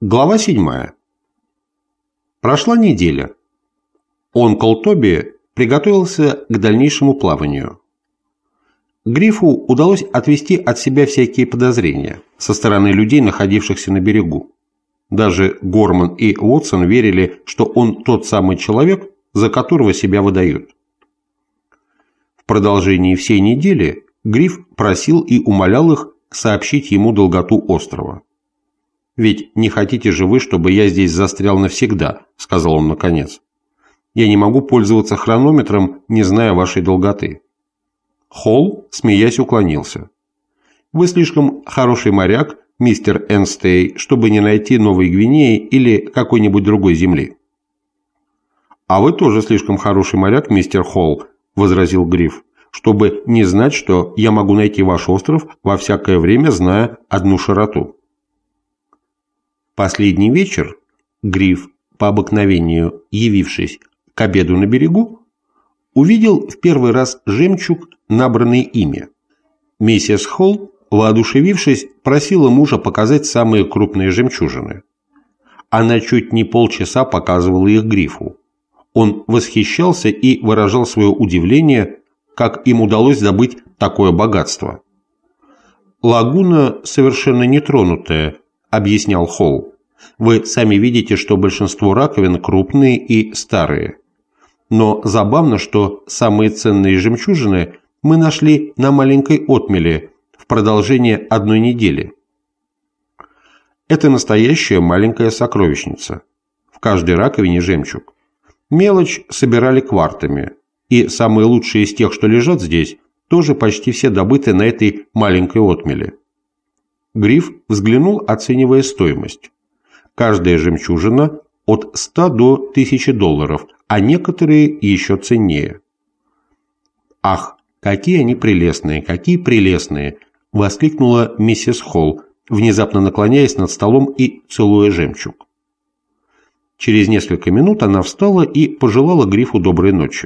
Глава 7. Прошла неделя. Онкл Тоби приготовился к дальнейшему плаванию. Грифу удалось отвести от себя всякие подозрения со стороны людей, находившихся на берегу. Даже Горман и Уотсон верили, что он тот самый человек, за которого себя выдают. В продолжении всей недели Гриф просил и умолял их сообщить ему долготу острова. «Ведь не хотите же вы, чтобы я здесь застрял навсегда», — сказал он наконец. «Я не могу пользоваться хронометром, не зная вашей долготы». Холл, смеясь, уклонился. «Вы слишком хороший моряк, мистер Энстей, чтобы не найти Новой Гвинеи или какой-нибудь другой земли». «А вы тоже слишком хороший моряк, мистер Холл», — возразил Гриф, «чтобы не знать, что я могу найти ваш остров во всякое время, зная одну широту». Последний вечер Гриф, по обыкновению явившись к обеду на берегу, увидел в первый раз жемчуг, набранный ими. Миссис Холл, воодушевившись, просила мужа показать самые крупные жемчужины. Она чуть не полчаса показывала их Грифу. Он восхищался и выражал свое удивление, как им удалось добыть такое богатство. «Лагуна совершенно нетронутая», — объяснял Холл. «Вы сами видите, что большинство раковин крупные и старые. Но забавно, что самые ценные жемчужины мы нашли на маленькой отмеле в продолжение одной недели. Это настоящая маленькая сокровищница. В каждой раковине жемчуг. Мелочь собирали квартами, и самые лучшие из тех, что лежат здесь, тоже почти все добыты на этой маленькой отмеле». Гриф взглянул, оценивая стоимость. Каждая жемчужина от 100 до 1000 долларов, а некоторые еще ценнее. «Ах, какие они прелестные, какие прелестные!» – воскликнула миссис Холл, внезапно наклоняясь над столом и целуя жемчуг. Через несколько минут она встала и пожелала Грифу доброй ночи.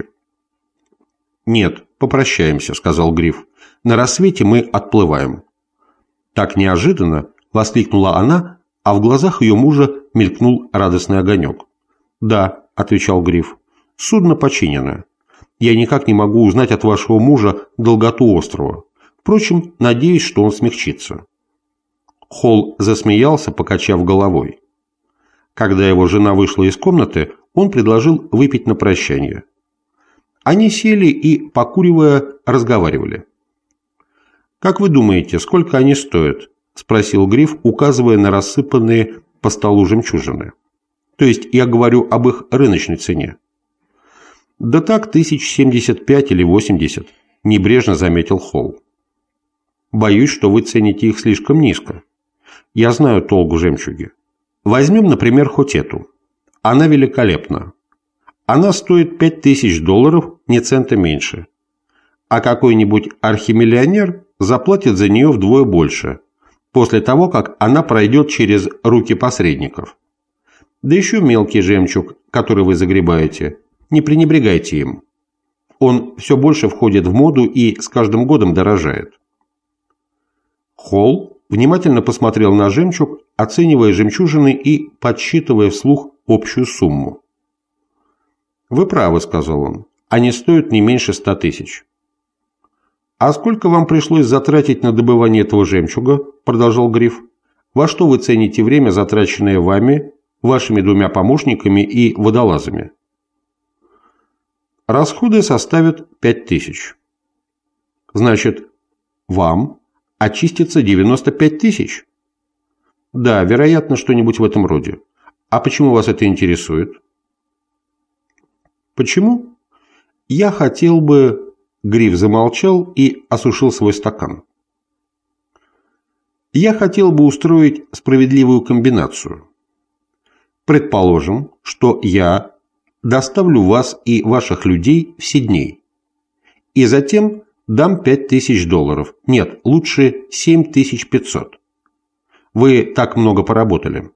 «Нет, попрощаемся», – сказал Гриф. «На рассвете мы отплываем». Так неожиданно воскликнула она, а в глазах ее мужа мелькнул радостный огонек. «Да», – отвечал Гриф, – «судно починено. Я никак не могу узнать от вашего мужа долготу острова. Впрочем, надеюсь, что он смягчится». Холл засмеялся, покачав головой. Когда его жена вышла из комнаты, он предложил выпить на прощание. Они сели и, покуривая, разговаривали. «Как вы думаете, сколько они стоят?» – спросил Гриф, указывая на рассыпанные по столу жемчужины. «То есть я говорю об их рыночной цене». «Да так, 1075 или 80», – небрежно заметил Холл. «Боюсь, что вы цените их слишком низко. Я знаю толк в жемчуге. Возьмем, например, хоть эту. Она великолепна. Она стоит 5000 долларов, ни цента меньше. А какой-нибудь архимиллионер заплатит за нее вдвое больше, после того, как она пройдет через руки посредников. Да еще мелкий жемчуг, который вы загребаете, не пренебрегайте им. Он все больше входит в моду и с каждым годом дорожает». Холл внимательно посмотрел на жемчуг, оценивая жемчужины и подсчитывая вслух общую сумму. «Вы правы», — сказал он, — «они стоят не меньше 100 тысяч». «А сколько вам пришлось затратить на добывание этого жемчуга?» – продолжал Гриф. «Во что вы цените время, затраченное вами, вашими 2 помощниками и водолазами?» «Расходы составят 5000. «Значит, вам очистится 95 тысяч?» «Да, вероятно, что-нибудь в этом роде. А почему вас это интересует?» «Почему? Я хотел бы...» Гриф замолчал и осушил свой стакан. «Я хотел бы устроить справедливую комбинацию. Предположим, что я доставлю вас и ваших людей в Сидней, и затем дам 5000 долларов. Нет, лучше 7500. Вы так много поработали».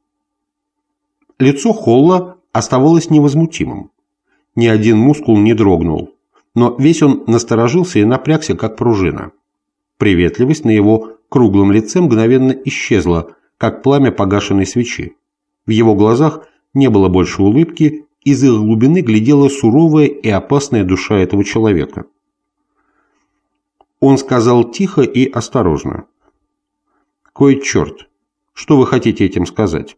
Лицо Холла оставалось невозмутимым. Ни один мускул не дрогнул, но весь он насторожился и напрягся, как пружина. Приветливость на его круглом лице мгновенно исчезла, как пламя погашенной свечи. В его глазах не было больше улыбки, из их глубины глядела суровая и опасная душа этого человека. Он сказал тихо и осторожно: «Кой черт, что вы хотите этим сказать?»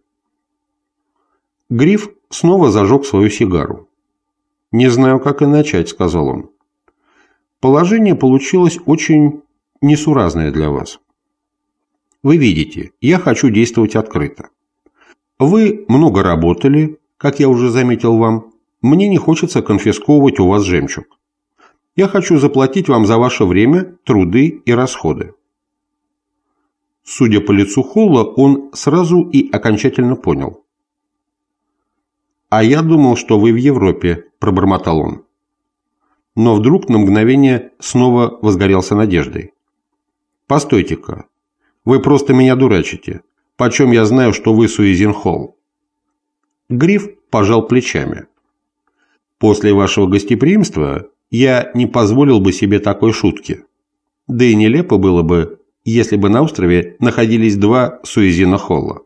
Гриф снова зажег свою сигару. «Не знаю, как и начать», — сказал он. «Положение получилось очень несуразное для вас. Вы видите, я хочу действовать открыто. Вы много работали, как я уже заметил вам. Мне не хочется конфисковывать у вас жемчуг. Я хочу заплатить вам за ваше время, труды и расходы». Судя по лицу Холла, он сразу и окончательно понял. «А я думал, что вы в Европе», – пробормотал он. Но вдруг на мгновение снова возгорелся надеждой. «Постойте-ка, вы просто меня дурачите. Почем я знаю, что вы Суизин Холл?» Гриф пожал плечами. «После вашего гостеприимства я не позволил бы себе такой шутки. Да и нелепо было бы, если бы на острове находились два Суизина Холла».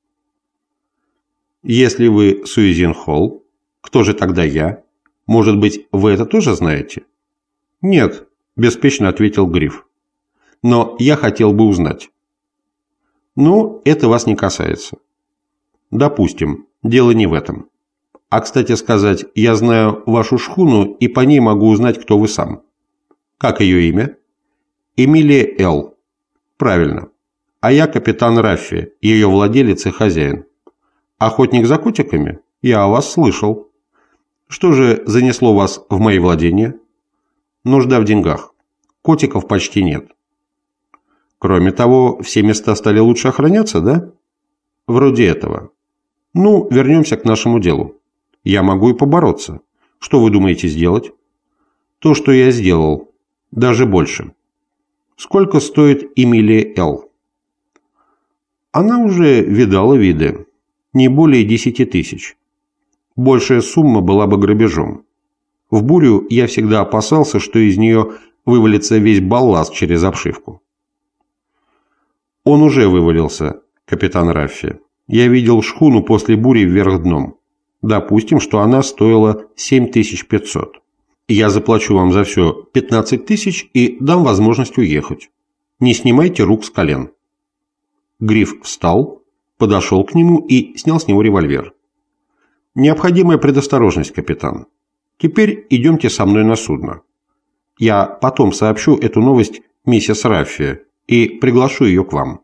«Если вы Суизин Холл, кто же тогда я? Может быть, вы это тоже знаете?» «Нет», – беспечно ответил Гриф. «Но я хотел бы узнать». «Ну, это вас не касается». «Допустим, дело не в этом. А, кстати сказать, я знаю вашу шхуну и по ней могу узнать, кто вы сам». «Как ее имя?» «Эмилия Л. «Правильно. А я капитан Раффи, ее владелец и хозяин». «Охотник за котиками? Я о вас слышал. Что же занесло вас в мои владения?» «Нужда в деньгах. Котиков почти нет». «Кроме того, все места стали лучше охраняться, да?» «Вроде этого. Ну, вернемся к нашему делу. Я могу и побороться. Что вы думаете сделать?» «То, что я сделал. Даже больше». «Сколько стоит Эмилия Л.?» «Она уже видала виды. Не более 10 тысяч. Большая сумма была бы грабежом. В бурю я всегда опасался, что из нее вывалится весь балласт через обшивку». «Он уже вывалился, капитан Раффи. Я видел шхуну после бури вверх дном. Допустим, что она стоила 7500. Я заплачу вам за все 15 тысяч и дам возможность уехать. Не снимайте рук с колен». Гриф встал, подошел к нему и снял с него револьвер. «Необходимая предосторожность, капитан. Теперь идемте со мной на судно. Я потом сообщу эту новость миссис Раффи и приглашу ее к вам».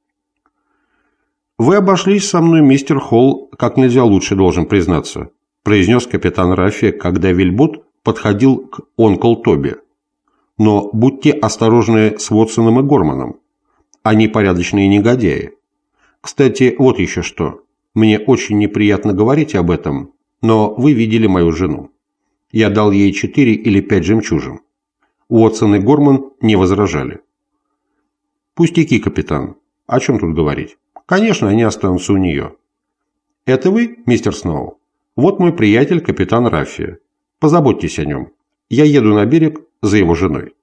«Вы обошлись со мной, мистер Холл, как нельзя лучше, должен признаться», произнес капитан Раффи, когда вельбот подходил к Онкл Тоби. «Но будьте осторожны с Вотсоном и Горманом. Они порядочные негодяи. Кстати, вот еще что. Мне очень неприятно говорить об этом, но вы видели мою жену. Я дал ей 4 или 5 жемчужин. Уотсон и Горман не возражали». «Пустяки, капитан. О чем тут говорить? Конечно, они останутся у нее». «Это вы, мистер Сноу? Вот мой приятель, капитан Раффи. Позаботьтесь о нем. Я еду на берег за его женой».